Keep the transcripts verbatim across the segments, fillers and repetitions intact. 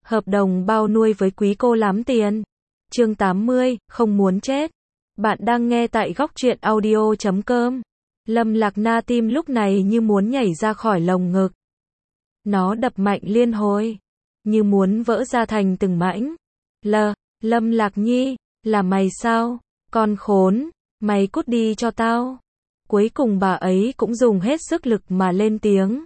Hợp đồng bao nuôi với quý cô lắm tiền. Chương tám mươi, không muốn chết. Bạn đang nghe tại góc truyện audio chấm com. Lâm Lạc Na tim lúc này như muốn nhảy ra khỏi lồng ngực. Nó đập mạnh liên hồi, như muốn vỡ ra thành từng mảnh. L, Lâm Lạc Nhi, là mày sao? Con khốn, mày cút đi cho tao. Cuối cùng bà ấy cũng dùng hết sức lực mà lên tiếng.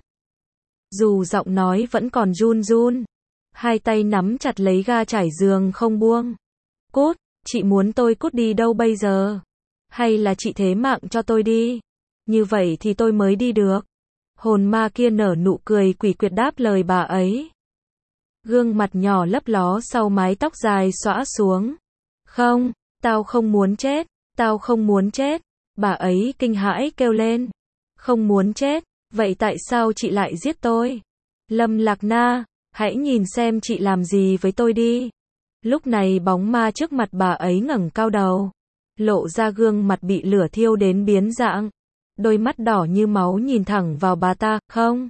Dù giọng nói vẫn còn run run, hai tay nắm chặt lấy ga trải giường không buông. Cút, chị muốn tôi cút đi đâu bây giờ? Hay là chị thế mạng cho tôi đi? Như vậy thì tôi mới đi được. Hồn ma kia nở nụ cười quỷ quyệt đáp lời bà ấy. Gương mặt nhỏ lấp ló sau mái tóc dài xõa xuống. Không, tao không muốn chết, tao không muốn chết. Bà ấy kinh hãi kêu lên. Không muốn chết, vậy tại sao chị lại giết tôi? Lâm Lạc Na, hãy nhìn xem chị làm gì với tôi đi. Lúc này bóng ma trước mặt bà ấy ngẩng cao đầu, lộ ra gương mặt bị lửa thiêu đến biến dạng. Đôi mắt đỏ như máu nhìn thẳng vào bà ta, không.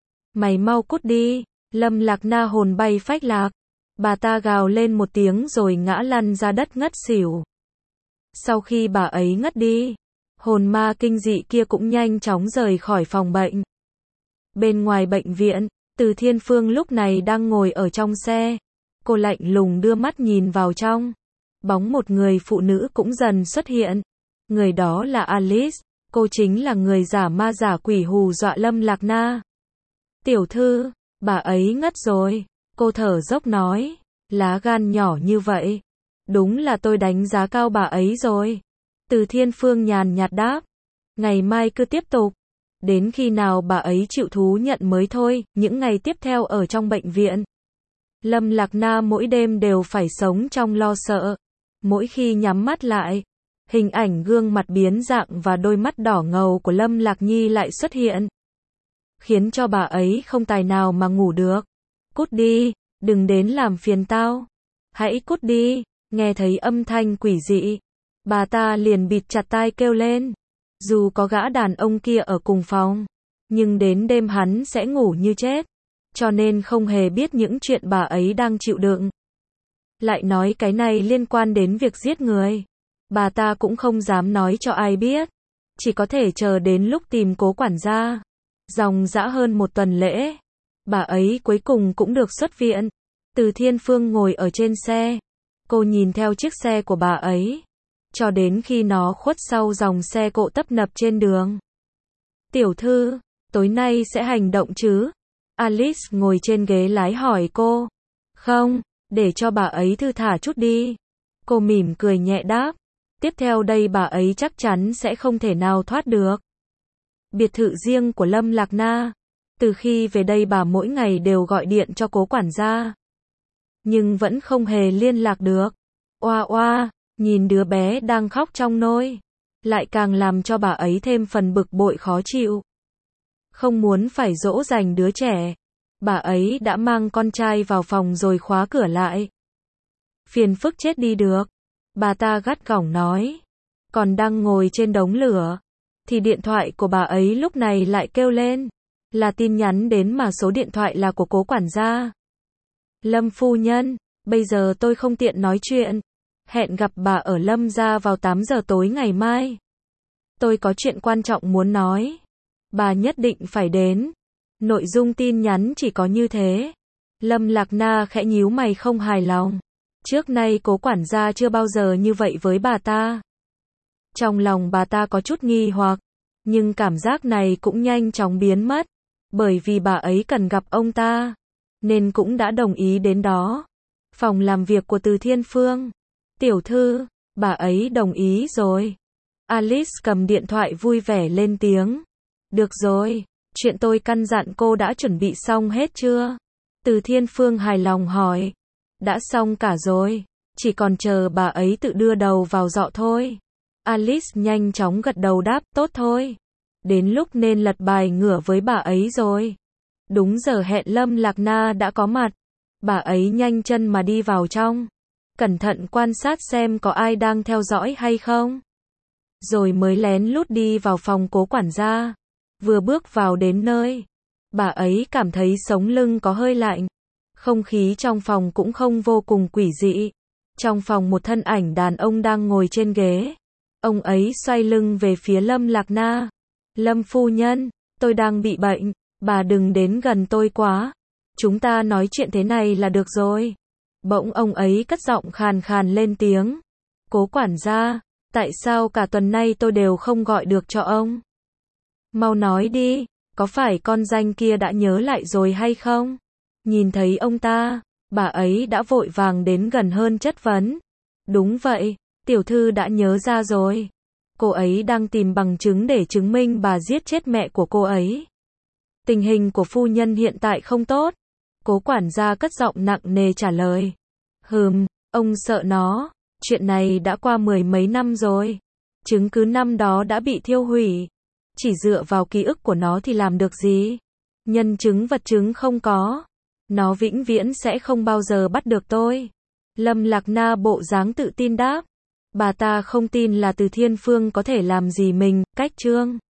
Mày mau cút đi. Lâm Lạc Na hồn bay phách lạc. Bà ta gào lên một tiếng rồi ngã lăn ra đất ngất xỉu. Sau khi bà ấy ngất đi, hồn ma kinh dị kia cũng nhanh chóng rời khỏi phòng bệnh. Bên ngoài bệnh viện, Từ Thiên Phương lúc này đang ngồi ở trong xe. Cô lạnh lùng đưa mắt nhìn vào trong. Bóng một người phụ nữ cũng dần xuất hiện. Người đó là Alice. Cô chính là người giả ma giả quỷ hù dọa Lâm Lạc Na. Tiểu thư, bà ấy ngất rồi. Cô thở dốc nói. Lá gan nhỏ như vậy. Đúng là tôi đánh giá cao bà ấy rồi. Từ Thiên Phương nhàn nhạt đáp. Ngày mai cứ tiếp tục. Đến khi nào bà ấy chịu thú nhận mới thôi. Những ngày tiếp theo ở trong bệnh viện, Lâm Lạc Na mỗi đêm đều phải sống trong lo sợ. Mỗi khi nhắm mắt lại, hình ảnh gương mặt biến dạng và đôi mắt đỏ ngầu của Lâm Lạc Nhi lại xuất hiện, khiến cho bà ấy không tài nào mà ngủ được. Cút đi, đừng đến làm phiền tao. Hãy cút đi. Nghe thấy âm thanh quỷ dị, bà ta liền bịt chặt tai kêu lên. Dù có gã đàn ông kia ở cùng phòng, nhưng đến đêm hắn sẽ ngủ như chết, cho nên không hề biết những chuyện bà ấy đang chịu đựng. Lại nói cái này liên quan đến việc giết người. Bà ta cũng không dám nói cho ai biết, chỉ có thể chờ đến lúc tìm Cố quản gia. Dòng dã hơn một tuần lễ, bà ấy cuối cùng cũng được xuất viện. Từ Thiên Phương ngồi ở trên xe. Cô nhìn theo chiếc xe của bà ấy, cho đến khi nó khuất sau dòng xe cộ tấp nập trên đường. Tiểu thư, tối nay sẽ hành động chứ? Alice ngồi trên ghế lái hỏi cô. Không, để cho bà ấy thư thả chút đi. Cô mỉm cười nhẹ đáp. Tiếp theo đây bà ấy chắc chắn sẽ không thể nào thoát được. Biệt thự riêng của Lâm Lạc Na. Từ khi về đây bà mỗi ngày đều gọi điện cho Cố quản gia, nhưng vẫn không hề liên lạc được. Oa oa, nhìn đứa bé đang khóc trong nôi, lại càng làm cho bà ấy thêm phần bực bội khó chịu. Không muốn phải dỗ dành đứa trẻ, bà ấy đã mang con trai vào phòng rồi khóa cửa lại. Phiền phức chết đi được, bà ta gắt gỏng nói. Còn đang ngồi trên đống lửa, thì điện thoại của bà ấy lúc này lại kêu lên. Là tin nhắn đến mà số điện thoại là của Cố quản gia. Lâm phu nhân, bây giờ tôi không tiện nói chuyện. Hẹn gặp bà ở Lâm gia vào tám giờ tối ngày mai. Tôi có chuyện quan trọng muốn nói. Bà nhất định phải đến. Nội dung tin nhắn chỉ có như thế. Lâm Lạc Na khẽ nhíu mày không hài lòng. Trước nay Cố quản gia chưa bao giờ như vậy với bà ta. Trong lòng bà ta có chút nghi hoặc, nhưng cảm giác này cũng nhanh chóng biến mất. Bởi vì bà ấy cần gặp ông ta, nên cũng đã đồng ý đến đó. Phòng làm việc của Từ Thiên Phương. Tiểu thư, bà ấy đồng ý rồi. Alice cầm điện thoại vui vẻ lên tiếng. Được rồi, chuyện tôi căn dặn cô đã chuẩn bị xong hết chưa? Từ Thiên Phương hài lòng hỏi. Đã xong cả rồi, chỉ còn chờ bà ấy tự đưa đầu vào giọ thôi. Alice nhanh chóng gật đầu đáp, tốt thôi. Đến lúc nên lật bài ngửa với bà ấy rồi. Đúng giờ hẹn Lâm Lạc Na đã có mặt. Bà ấy nhanh chân mà đi vào trong, cẩn thận quan sát xem có ai đang theo dõi hay không, rồi mới lén lút đi vào phòng Cố quản gia. Vừa bước vào đến nơi, bà ấy cảm thấy sống lưng có hơi lạnh. Không khí trong phòng cũng không vô cùng quỷ dị. Trong phòng một thân ảnh đàn ông đang ngồi trên ghế. Ông ấy xoay lưng về phía Lâm Lạc Na. Lâm phu nhân, tôi đang bị bệnh, bà đừng đến gần tôi quá. Chúng ta nói chuyện thế này là được rồi. Bỗng ông ấy cất giọng khàn khàn lên tiếng. Cố quản gia, tại sao cả tuần nay tôi đều không gọi được cho ông? Mau nói đi, có phải con danh kia đã nhớ lại rồi hay không? Nhìn thấy ông ta, bà ấy đã vội vàng đến gần hơn chất vấn. Đúng vậy, tiểu thư đã nhớ ra rồi. Cô ấy đang tìm bằng chứng để chứng minh bà giết chết mẹ của cô ấy. Tình hình của phu nhân hiện tại không tốt. Cố quản gia cất giọng nặng nề trả lời. Hừm, ông sợ nó. Chuyện này đã qua mười mấy năm rồi. Chứng cứ năm đó đã bị thiêu hủy. Chỉ dựa vào ký ức của nó thì làm được gì? Nhân chứng vật chứng không có. Nó vĩnh viễn sẽ không bao giờ bắt được tôi. Lâm Lạc Na bộ dáng tự tin đáp. Bà ta không tin là Từ Thiên Phương có thể làm gì mình, cách Trương